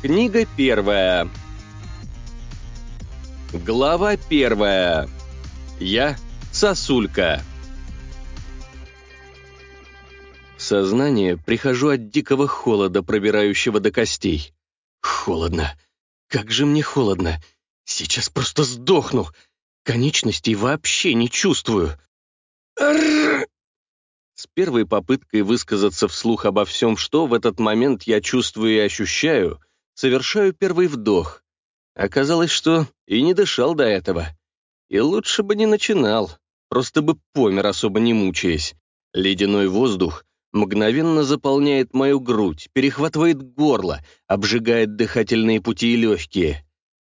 Книга первая. Глава первая. Я сосулька. В сознание прихожу от дикого холода, пробирающего до костей. Холодно. Как же мне холодно. Сейчас просто сдохну. Конечностей вообще не чувствую. Арррр! С первой попыткой высказаться вслух обо всем, что в этот момент я чувствую и ощущаю, совершаю первый вдох. Оказалось, что и не дышал до этого. И лучше бы не начинал, просто бы помер, особо не мучаясь. Ледяной воздух мгновенно заполняет мою грудь, перехватывает горло, обжигает дыхательные пути и легкие.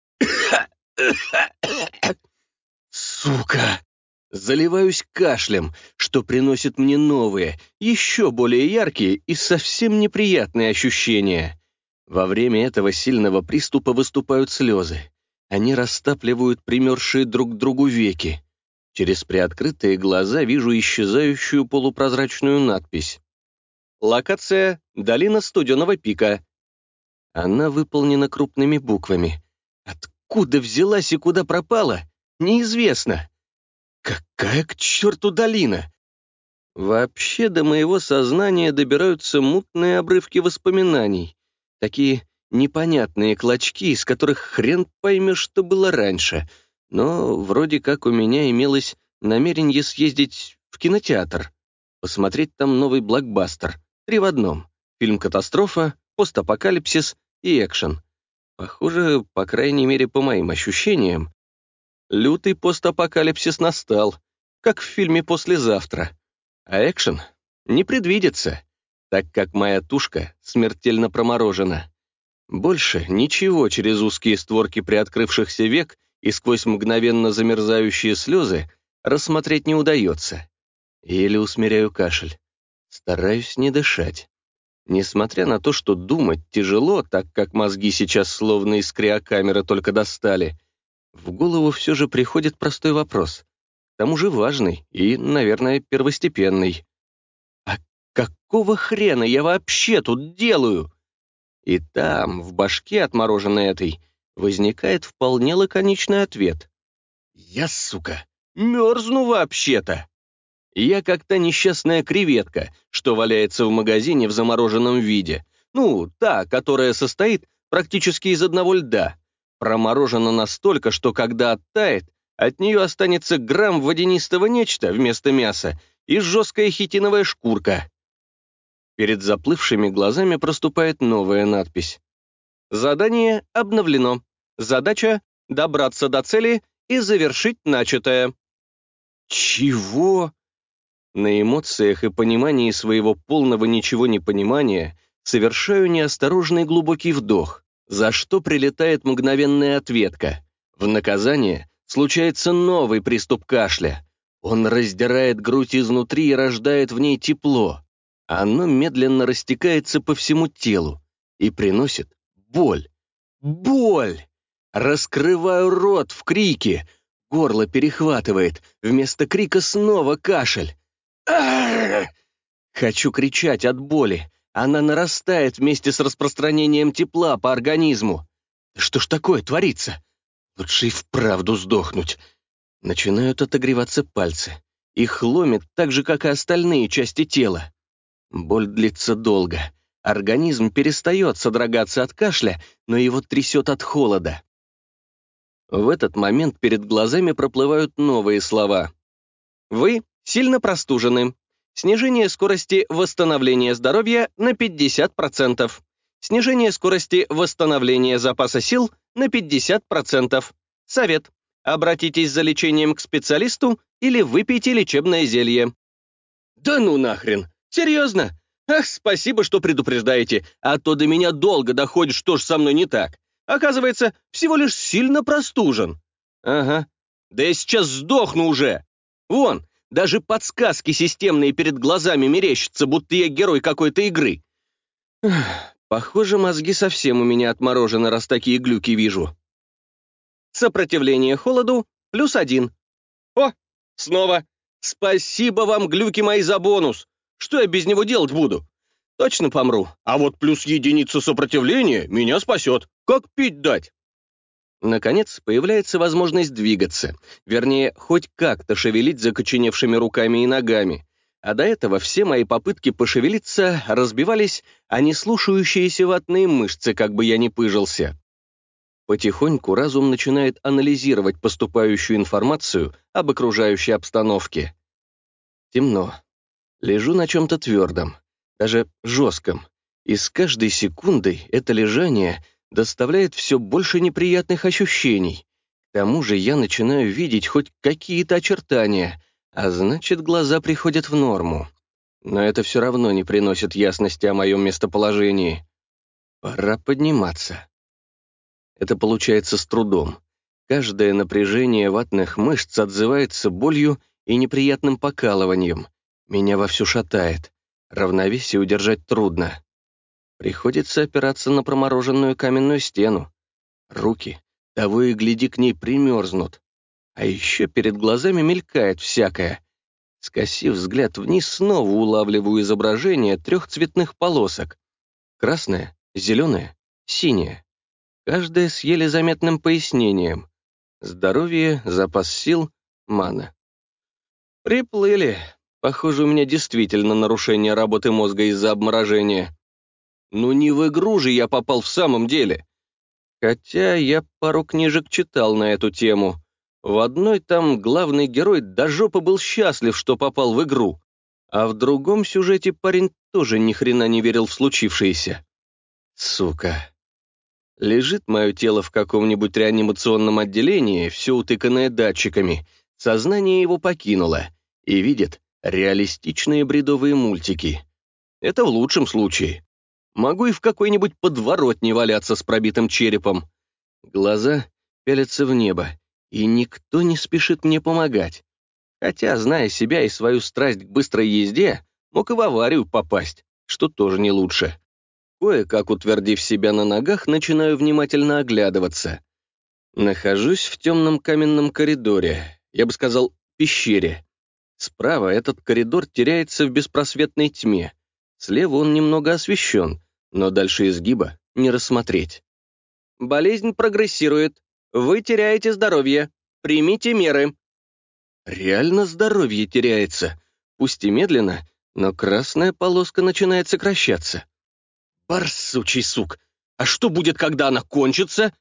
Сука! Заливаюсь кашлем, что приносит мне новые, еще более яркие и совсем неприятные ощущения. Во время этого сильного приступа выступают слезы. Они растапливают примерзшие друг к другу веки. Через приоткрытые глаза вижу исчезающую полупрозрачную надпись. Локация — долина Студеного пика. Она выполнена крупными буквами. Откуда взялась и куда пропала, неизвестно. Какая к черту долина? Вообще до моего сознания добираются мутные обрывки воспоминаний. Такие непонятные клочки, из которых хрен поймешь, что было раньше. Но вроде как у меня имелось намерение съездить в кинотеатр, посмотреть там новый блокбастер. 3 в одном. Фильм «Катастрофа», постапокалипсис и экшен. Похоже, по крайней мере, по моим ощущениям, лютый постапокалипсис настал, как в фильме «Послезавтра». А экшен не предвидится, так как моя тушка смертельно проморожена. Больше ничего через узкие створки приоткрывшихся век и сквозь мгновенно замерзающие слезы рассмотреть не удается. Еле усмиряю кашель. Стараюсь не дышать. Несмотря на то, что думать тяжело, так как мозги сейчас словно из криокамеры только достали, в голову все же приходит простой вопрос. К тому же важный и, наверное, первостепенный. А какого хрена я вообще тут делаю? И там, в башке отмороженной этой, возникает вполне лаконичный ответ. Я, сука, мерзну вообще-то. Я как та несчастная креветка, что валяется в магазине в замороженном виде. Ну, та, которая состоит практически из одного льда. Проморожена настолько, что когда оттает, от нее останется грамм водянистого нечто вместо мяса и жесткая хитиновая шкурка. Перед заплывшими глазами проступает новая надпись. Задание обновлено. Задача — добраться до цели и завершить начатое. Чего? На эмоциях и понимании своего полного ничего не понимания совершаю неосторожный глубокий вдох, за что прилетает мгновенная ответка. В наказание случается новый приступ кашля. Он раздирает грудь изнутри и рождает в ней тепло. Оно медленно растекается по всему телу и приносит боль. Боль! Раскрываю рот в крике. Горло перехватывает. Вместо крика снова кашель. Ах! Хочу кричать от боли. Она нарастает вместе с распространением тепла по организму. Что ж такое творится? Лучше и вправду сдохнуть. Начинают отогреваться пальцы. Их ломит так же, как и остальные части тела. Боль длится долго. Организм перестает содрогаться от кашля, но его трясет от холода. В этот момент перед глазами проплывают новые слова. Вы сильно простужены. Снижение скорости восстановления здоровья на 50%. Снижение скорости восстановления запаса сил на 50%. Совет. Обратитесь за лечением к специалисту или выпейте лечебное зелье. Да ну нахрен! Серьезно? Ах, спасибо, что предупреждаете, а то до меня долго доходит, что ж со мной не так. Оказывается, всего лишь сильно простужен. Ага. Да я сейчас сдохну уже. Вон, даже подсказки системные перед глазами мерещатся, будто я герой какой-то игры. Похоже, мозги совсем у меня отморожены, раз такие глюки вижу. Сопротивление холоду +1. О, снова. Спасибо вам, глюки мои, за бонус. Что я без него делать буду? точно помру. А вот плюс единица сопротивления меня спасет. Как пить дать? Наконец, появляется возможность двигаться. Вернее, хоть как-то шевелить закоченевшими руками и ногами. А до этого все мои попытки пошевелиться разбивались о неслушающиеся ватные мышцы, как бы я ни пыжился. Потихоньку разум начинает анализировать поступающую информацию об окружающей обстановке. Темно. Лежу на чем-то твердом, даже жестком. И с каждой секундой это лежание доставляет все больше неприятных ощущений. К тому же я начинаю видеть хоть какие-то очертания, а значит, глаза приходят в норму. Но это все равно не приносит ясности о моем местоположении. Пора подниматься. Это получается с трудом. Каждое напряжение ватных мышц отзывается болью и неприятным покалыванием. Меня вовсю шатает. Равновесие удержать трудно. Приходится опираться на промороженную каменную стену. Руки, того и гляди, к ней примерзнут. А еще перед глазами мелькает всякое. Скосив взгляд вниз, снова улавливаю изображение 3 цветных полосок. Красная, зеленая, синяя. Каждая с еле заметным пояснением. Здоровье, запас сил, мана. Приплыли. Похоже, у меня действительно нарушение работы мозга из-за обморожения. Ну не в игру же я попал в самом деле. Хотя я пару книжек читал на эту тему. В одной там главный герой до жопы был счастлив, что попал в игру. А в другом сюжете парень тоже ни хрена не верил в случившееся. Сука. Лежит мое тело в каком-нибудь реанимационном отделении, все утыканное датчиками. Сознание его покинуло. И видит реалистичные бредовые мультики. Это в лучшем случае. Могу и в какой-нибудь подворотне валяться с пробитым черепом. Глаза пялятся в небо, и никто не спешит мне помогать. Хотя, зная себя и свою страсть к быстрой езде, мог и в аварию попасть, что тоже не лучше. Кое-как утвердив себя на ногах, начинаю внимательно оглядываться. Нахожусь в темном каменном коридоре, я бы сказал, пещере. Справа этот коридор теряется в беспросветной тьме. Слева он немного освещен, но дальше изгиба не рассмотреть. Болезнь прогрессирует. Вы теряете здоровье. Примите меры. Реально здоровье теряется. Пусть и медленно, но красная полоска начинает сокращаться. Барсучий сук! А что будет, когда она кончится?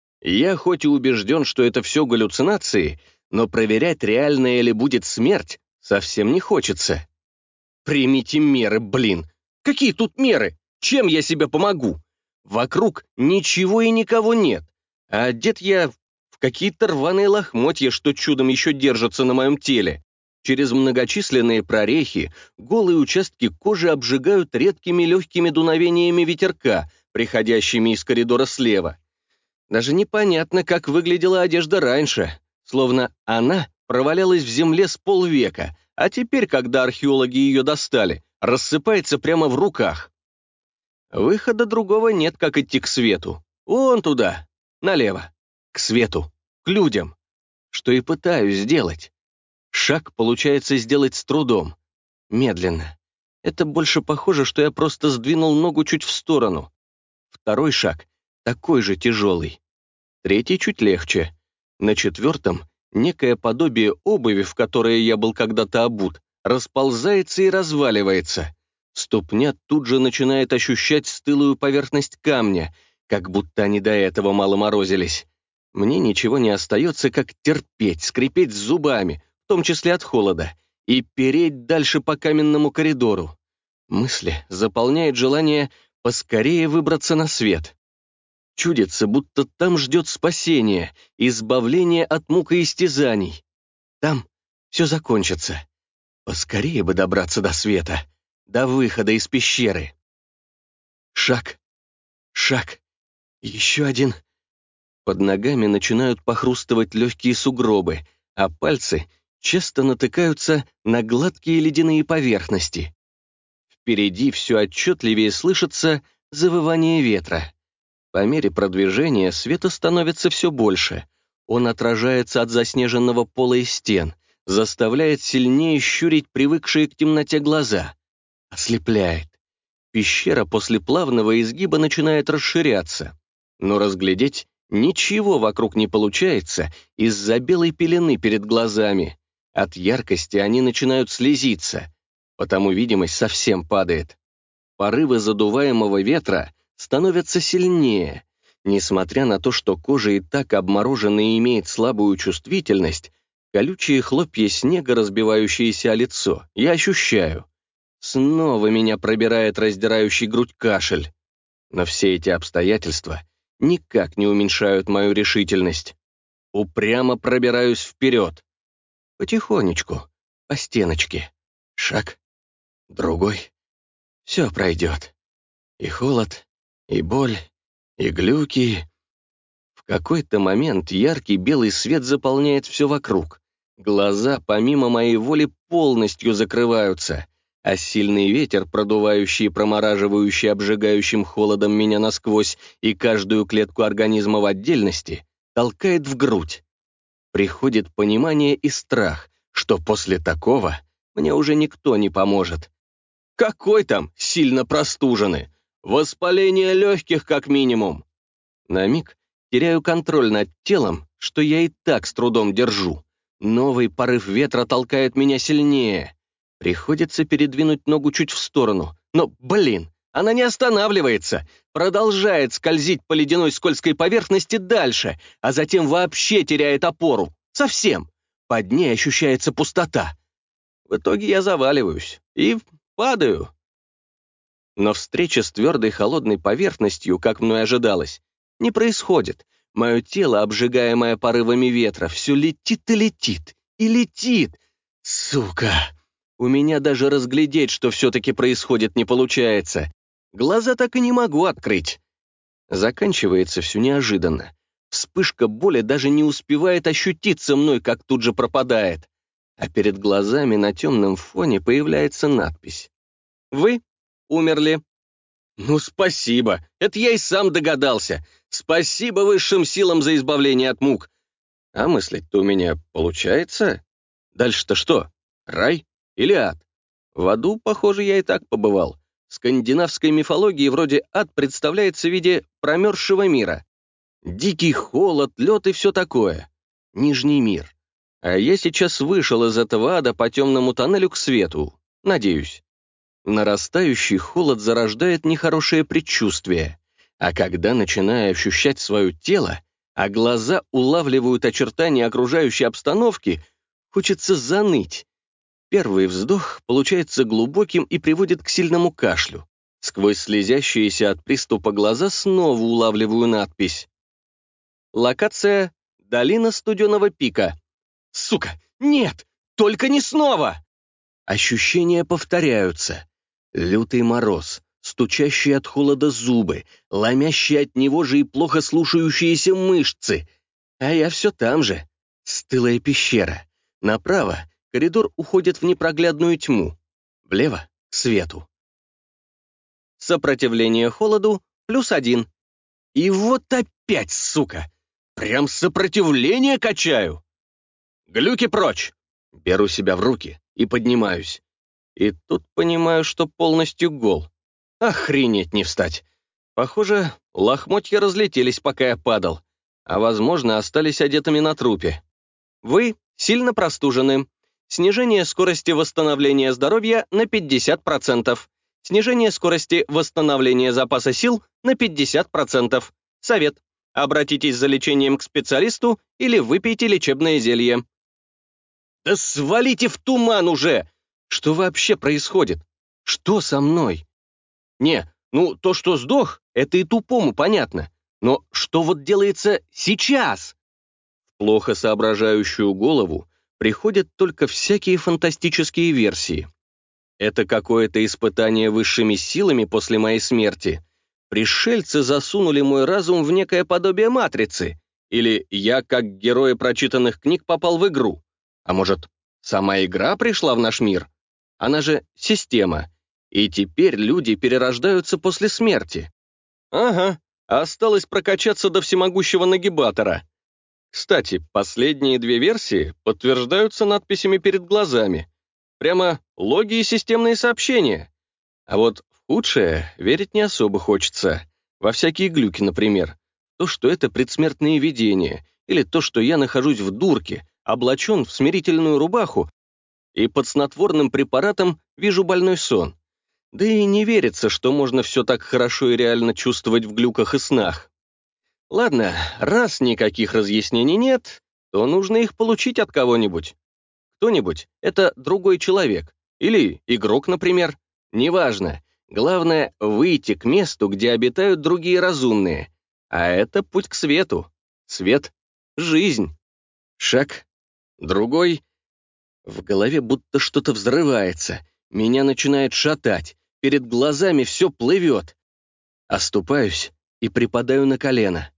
Я хоть и убежден, что это все галлюцинации, но проверять, реальная ли будет смерть, совсем не хочется. Примите меры, блин. Какие тут меры? Чем я себе помогу? Вокруг ничего и никого нет. А одет я в какие-то рваные лохмотья, что чудом еще держатся на моем теле. Через многочисленные прорехи голые участки кожи обжигают редкими легкими дуновениями ветерка, приходящими из коридора слева. Даже непонятно, как выглядела одежда раньше, словно она провалялась в земле с полвека, а теперь, когда археологи ее достали, рассыпается прямо в руках. Выхода другого нет, как идти к свету. Вон туда, налево, к свету, к людям. Что и пытаюсь сделать. Шаг получается сделать с трудом. Медленно. Это больше похоже, что я просто сдвинул ногу чуть в сторону. Второй шаг такой же тяжелый. Третий чуть легче. На четвертом некое подобие обуви, в которое я был когда-то обут, расползается и разваливается. Ступня тут же начинает ощущать стылую поверхность камня, как будто они до этого мало морозились. Мне ничего не остается, как терпеть, скрипеть зубами, в том числе от холода, и переть дальше по каменному коридору. Мысли заполняет желание поскорее выбраться на свет. Чудится, будто там ждет спасение, избавление от мук и истязаний. Там все закончится. Поскорее бы добраться до света, до выхода из пещеры. Шаг, шаг, еще один. Под ногами начинают похрустывать легкие сугробы, а пальцы часто натыкаются на гладкие ледяные поверхности. Впереди все отчетливее слышится завывание ветра. По мере продвижения света становится все больше. Он отражается от заснеженного пола и стен, заставляет сильнее щурить привыкшие к темноте глаза. Ослепляет. Пещера после плавного изгиба начинает расширяться, но разглядеть ничего вокруг не получается из-за белой пелены перед глазами. От яркости они начинают слезиться, потому видимость совсем падает. Порывы задуваемого ветра становятся сильнее. Несмотря на то, что кожа и так обморожена и имеет слабую чувствительность, колючие хлопья снега, разбивающиеся о лицо, я ощущаю. Снова меня пробирает раздирающий грудь кашель. Но все эти обстоятельства никак не уменьшают мою решительность. Упрямо пробираюсь вперед. Потихонечку, по стеночке. Шаг, другой. Все пройдет. И холод, и боль, и глюки. В какой-то момент яркий белый свет заполняет все вокруг. Глаза, помимо моей воли, полностью закрываются, а сильный ветер, продувающий и промораживающий обжигающим холодом меня насквозь и каждую клетку организма в отдельности, толкает в грудь. Приходит понимание и страх, что после такого мне уже никто не поможет. Какой там сильно простуженный? Воспаление легких как минимум. На миг теряю контроль над телом, что я и так с трудом держу. Новый порыв ветра толкает меня сильнее. Приходится передвинуть ногу чуть в сторону. Но, блин, она не останавливается. Продолжает скользить по ледяной скользкой поверхности дальше, а затем вообще теряет опору. Совсем. Под ней ощущается пустота. В итоге я заваливаюсь и падаю. Но встреча с твердой холодной поверхностью, как мной ожидалось, не происходит. Мое тело, обжигаемое порывами ветра, все летит и летит, и летит. Сука! У меня даже разглядеть, что все-таки происходит, не получается. Глаза так и не могу открыть. Заканчивается все неожиданно. Вспышка боли даже не успевает ощутиться мной, как тут же пропадает. А перед глазами на темном фоне появляется надпись. «Вы умерли». Ну, спасибо. Это я и сам догадался. Спасибо высшим силам за избавление от мук. А мыслить-то у меня получается? Дальше-то что? Рай или ад? В аду, похоже, я и так побывал. В скандинавской мифологии вроде ад представляется в виде промерзшего мира. Дикий холод, лед и все такое. Нижний мир. А я сейчас вышел из этого ада по темному тоннелю к свету. Надеюсь. Нарастающий холод зарождает нехорошее предчувствие, а когда начинаю ощущать свое тело, а глаза улавливают очертания окружающей обстановки, хочется заныть. Первый вздох получается глубоким и приводит к сильному кашлю. Сквозь слезящиеся от приступа глаза снова улавливаю надпись. Локация — долина Студеного пика. Сука, нет, только не снова! Ощущения повторяются. Лютый мороз, стучащие от холода зубы, ломящие от него же и плохо слушающиеся мышцы. А я все там же. Стылая пещера. Направо коридор уходит в непроглядную тьму. Влево — к свету. Сопротивление холоду +1. И вот опять, сука! Прям сопротивление качаю! Глюки прочь! Беру себя в руки и поднимаюсь. И тут понимаю, что полностью гол. Охренеть не встать. Похоже, лохмотья разлетелись, пока я падал, а, возможно, остались одетыми на трупе. Вы сильно простужены. Снижение скорости восстановления здоровья на 50%. Снижение скорости восстановления запаса сил на 50%. Совет. Обратитесь за лечением к специалисту или выпейте лечебное зелье. Да свалите в туман уже! Что вообще происходит? Что со мной? Не, ну то, что сдох, это и тупому понятно. Но что вот делается сейчас? В плохо соображающую голову приходят только всякие фантастические версии. Это какое-то испытание высшими силами после моей смерти. Пришельцы засунули мой разум в некое подобие матрицы. Или я, как герой прочитанных книг, попал в игру. А может, сама игра пришла в наш мир? Она же система. И теперь люди перерождаются после смерти. Ага, осталось прокачаться до всемогущего нагибатора. Кстати, последние две версии подтверждаются надписями перед глазами. Прямо логи и системные сообщения. А вот в худшее верить не особо хочется. Во всякие глюки, например. То, что это предсмертные видения, или то, что я нахожусь в дурке, облачен в смирительную рубаху и под снотворным препаратом вижу больной сон. Да и не верится, что можно все так хорошо и реально чувствовать в глюках и снах. Ладно, раз никаких разъяснений нет, то нужно их получить от кого-нибудь. Кто-нибудь — это другой человек. Или игрок, например. Неважно. Главное — выйти к месту, где обитают другие разумные. А это путь к свету. Свет — жизнь. Шаг. Другой. В голове будто что-то взрывается. Меня начинает шатать. Перед глазами все плывет. Оступаюсь и припадаю на колено.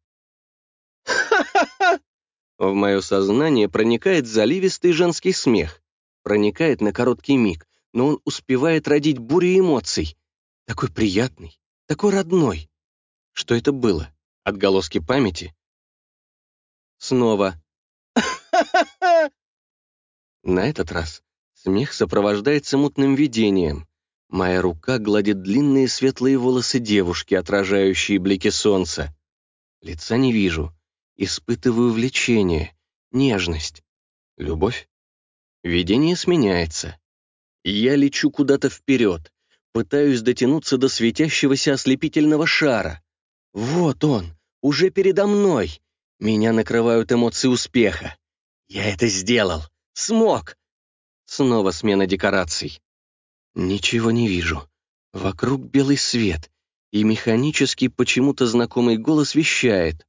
В мое сознание проникает заливистый женский смех. Проникает на короткий миг, но он успевает родить бурю эмоций. Такой приятный, такой родной. Что это было? Отголоски памяти? Снова. На этот раз смех сопровождается мутным видением. Моя рука гладит длинные светлые волосы девушки, отражающие блики солнца. Лица не вижу. Испытываю влечение, нежность, любовь. Видение сменяется. Я лечу куда-то вперед, пытаюсь дотянуться до светящегося ослепительного шара. Вот он, уже передо мной. Меня накрывают эмоции успеха. Я это сделал. Смог. Снова смена декораций. Ничего не вижу. Вокруг белый свет, и механически почему-то знакомый голос вещает.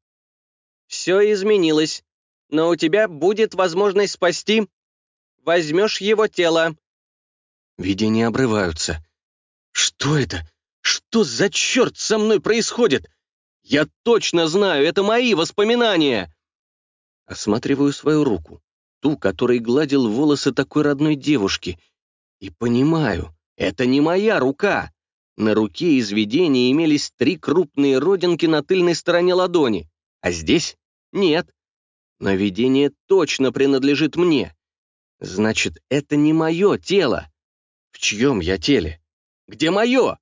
«Все изменилось, но у тебя будет возможность спасти. Возьмешь его тело». Видения обрываются. Что это? Что за черт со мной происходит? Я точно знаю, это мои воспоминания. Осматриваю свою руку, ту, которой гладил волосы такой родной девушки, и понимаю, это не моя рука. На руке из видения имелись 3 крупные родинки на тыльной стороне ладони, а здесь нет. Но видение точно принадлежит мне. Значит, это не мое тело. В чьем я теле? Где мое?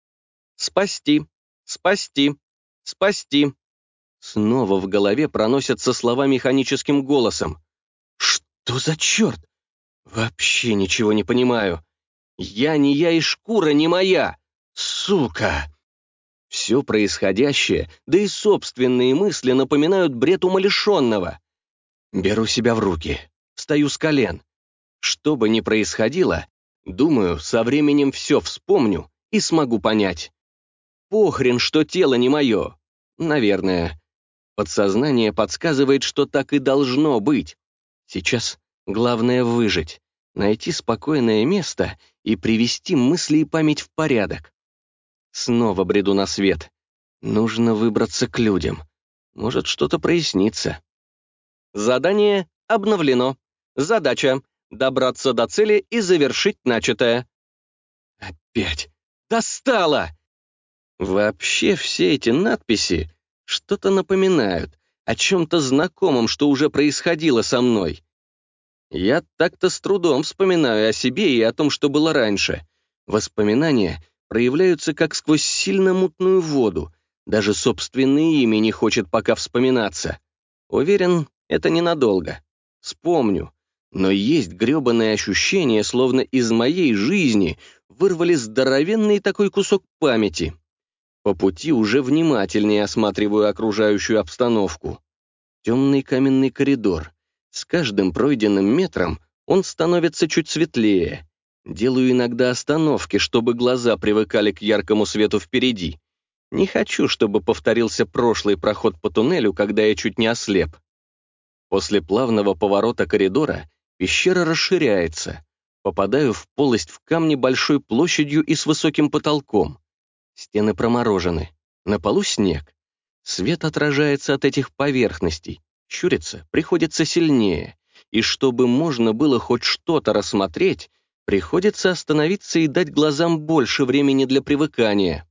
Спасти, спасти, спасти. Снова в голове проносятся слова механическим голосом. Что за черт? Вообще ничего не понимаю. Я не я и шкура не моя. Сука! Все происходящее, да и собственные мысли напоминают бред умалишенного. Беру себя в руки, встаю с колен. Что бы ни происходило, думаю, со временем все вспомню и смогу понять. Похрен, что тело не мое. Наверное. Подсознание подсказывает, что так и должно быть. Сейчас главное выжить, найти спокойное место и привести мысли и память в порядок. Снова бреду на свет. Нужно выбраться к людям. Может, что-то прояснится. Задание обновлено. Задача — добраться до цели и завершить начатое. Опять. Достало! Вообще все эти надписи что-то напоминают, о чем-то знакомом, что уже происходило со мной. Я так-то с трудом вспоминаю о себе и о том, что было раньше. Воспоминания проявляются как сквозь сильно мутную воду. Даже собственное имя не хочет пока вспоминаться. Уверен, это ненадолго. Вспомню. Но есть грёбаное ощущение, словно из моей жизни вырвали здоровенный такой кусок памяти. По пути уже внимательнее осматриваю окружающую обстановку. Темный каменный коридор. С каждым пройденным метром он становится чуть светлее. Делаю иногда остановки, чтобы глаза привыкали к яркому свету впереди. Не хочу, чтобы повторился прошлый проход по туннелю, когда я чуть не ослеп. После плавного поворота коридора пещера расширяется. Попадаю в полость в камне большой площадью и с высоким потолком. Стены проморожены. На полу снег. Свет отражается от этих поверхностей. Щуриться приходится сильнее. И чтобы можно было хоть что-то рассмотреть, приходится остановиться и дать глазам больше времени для привыкания.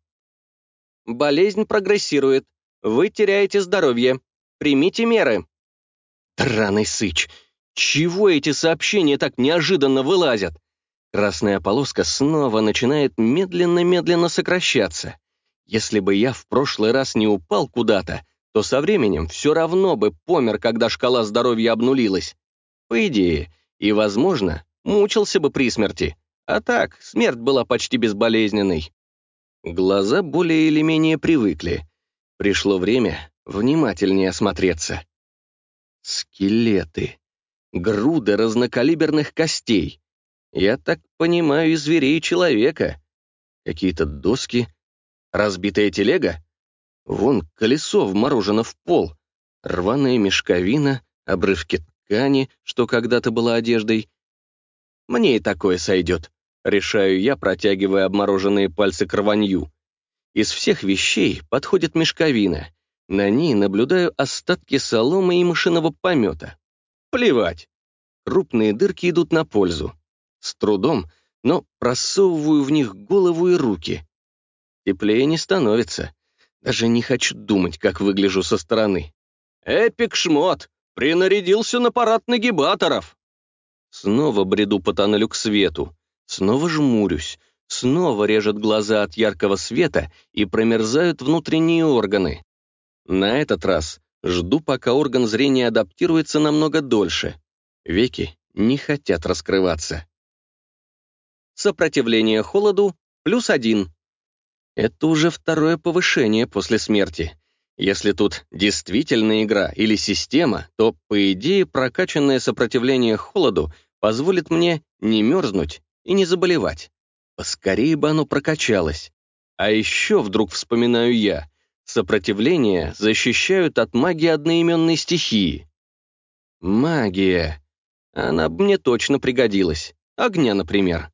Болезнь прогрессирует. Вы теряете здоровье. Примите меры. Драный сыч. Чего эти сообщения так неожиданно вылазят? Красная полоска снова начинает медленно-медленно сокращаться. Если бы я в прошлый раз не упал куда-то, то со временем все равно бы помер, когда шкала здоровья обнулилась. По идее, и, возможно, мучился бы при смерти. А так, смерть была почти безболезненной. Глаза более или менее привыкли. Пришло время внимательнее осмотреться. Скелеты. Груды разнокалиберных костей. Я так понимаю, и зверей, и человека. Какие-то доски. Разбитая телега. Вон колесо вморожено в пол. Рваная мешковина, обрывки ткани, что когда-то была одеждой. Мне и такое сойдет, решаю я, протягивая обмороженные пальцы к рванью. Из всех вещей подходит мешковина. На ней наблюдаю остатки соломы и мышиного помета. Плевать. Крупные дырки идут на пользу. С трудом, но просовываю в них голову и руки. Теплее не становится. Даже не хочу думать, как выгляжу со стороны. Эпик-шмот! Принарядился на парад нагибаторов! Снова бреду по тоннелю к свету. Снова жмурюсь. Снова режет глаза от яркого света и промерзают внутренние органы. На этот раз жду, пока орган зрения адаптируется намного дольше. Веки не хотят раскрываться. Сопротивление холоду +1. Это уже второе повышение после смерти. Если тут действительно игра или система, то, по идее, прокачанное сопротивление холоду позволит мне не мерзнуть и не заболевать. Поскорее бы оно прокачалось. А еще вдруг вспоминаю я, сопротивление защищают от магии одноименной стихии. Магия. Она бы мне точно пригодилась. Огня, например.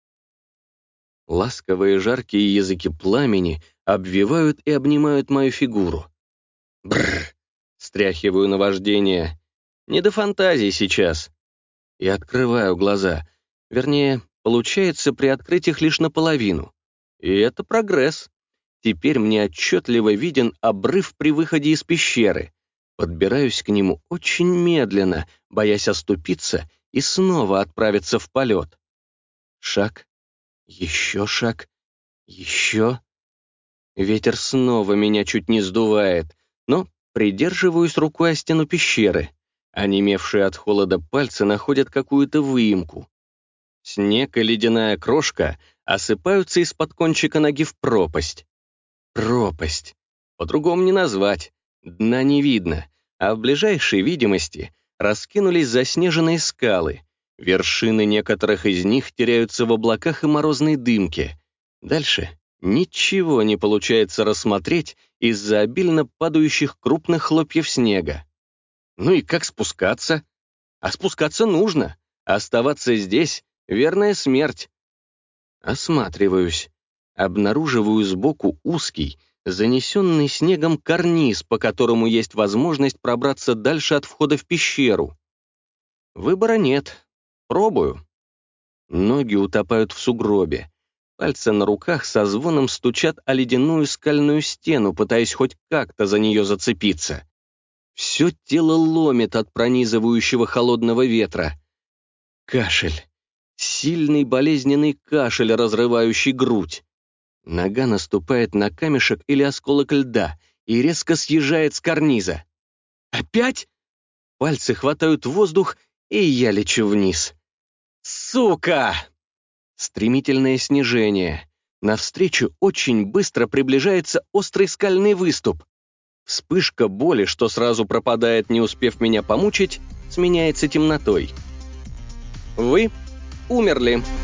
Ласковые жаркие языки пламени обвивают и обнимают мою фигуру. Бррр. Стряхиваю наваждение. Не до фантазии сейчас. И открываю глаза. Вернее, получается приоткрыть их лишь наполовину. И это прогресс. Теперь мне отчетливо виден обрыв при выходе из пещеры. Подбираюсь к нему очень медленно, боясь оступиться и снова отправиться в полет. Шаг, еще шаг, еще. Ветер снова меня чуть не сдувает, но придерживаюсь рукой о стену пещеры. Онемевшие от холода пальцы находят какую-то выемку. Снег и ледяная крошка осыпаются из-под кончика ноги в пропасть. Пропасть. По-другому не назвать. Дна не видно, а в ближайшей видимости раскинулись заснеженные скалы. Вершины некоторых из них теряются в облаках и морозной дымке. Дальше ничего не получается рассмотреть из-за обильно падающих крупных хлопьев снега. Ну и как спускаться? А спускаться нужно. Оставаться здесь — верная смерть. Осматриваюсь. Обнаруживаю сбоку узкий, занесенный снегом карниз, по которому есть возможность пробраться дальше от входа в пещеру. Выбора нет. Пробую. Ноги утопают в сугробе. Пальцы на руках со звоном стучат о ледяную скальную стену, пытаясь хоть как-то за нее зацепиться. Все тело ломит от пронизывающего холодного ветра. Кашель. Сильный болезненный кашель, разрывающий грудь. Нога наступает на камешек или осколок льда и резко съезжает с карниза. Опять? Пальцы хватают воздух, и я лечу вниз. Сука! Стремительное снижение. Навстречу очень быстро приближается острый скальный выступ. Вспышка боли, что сразу пропадает, не успев меня помучить, сменяется темнотой. Вы умерли.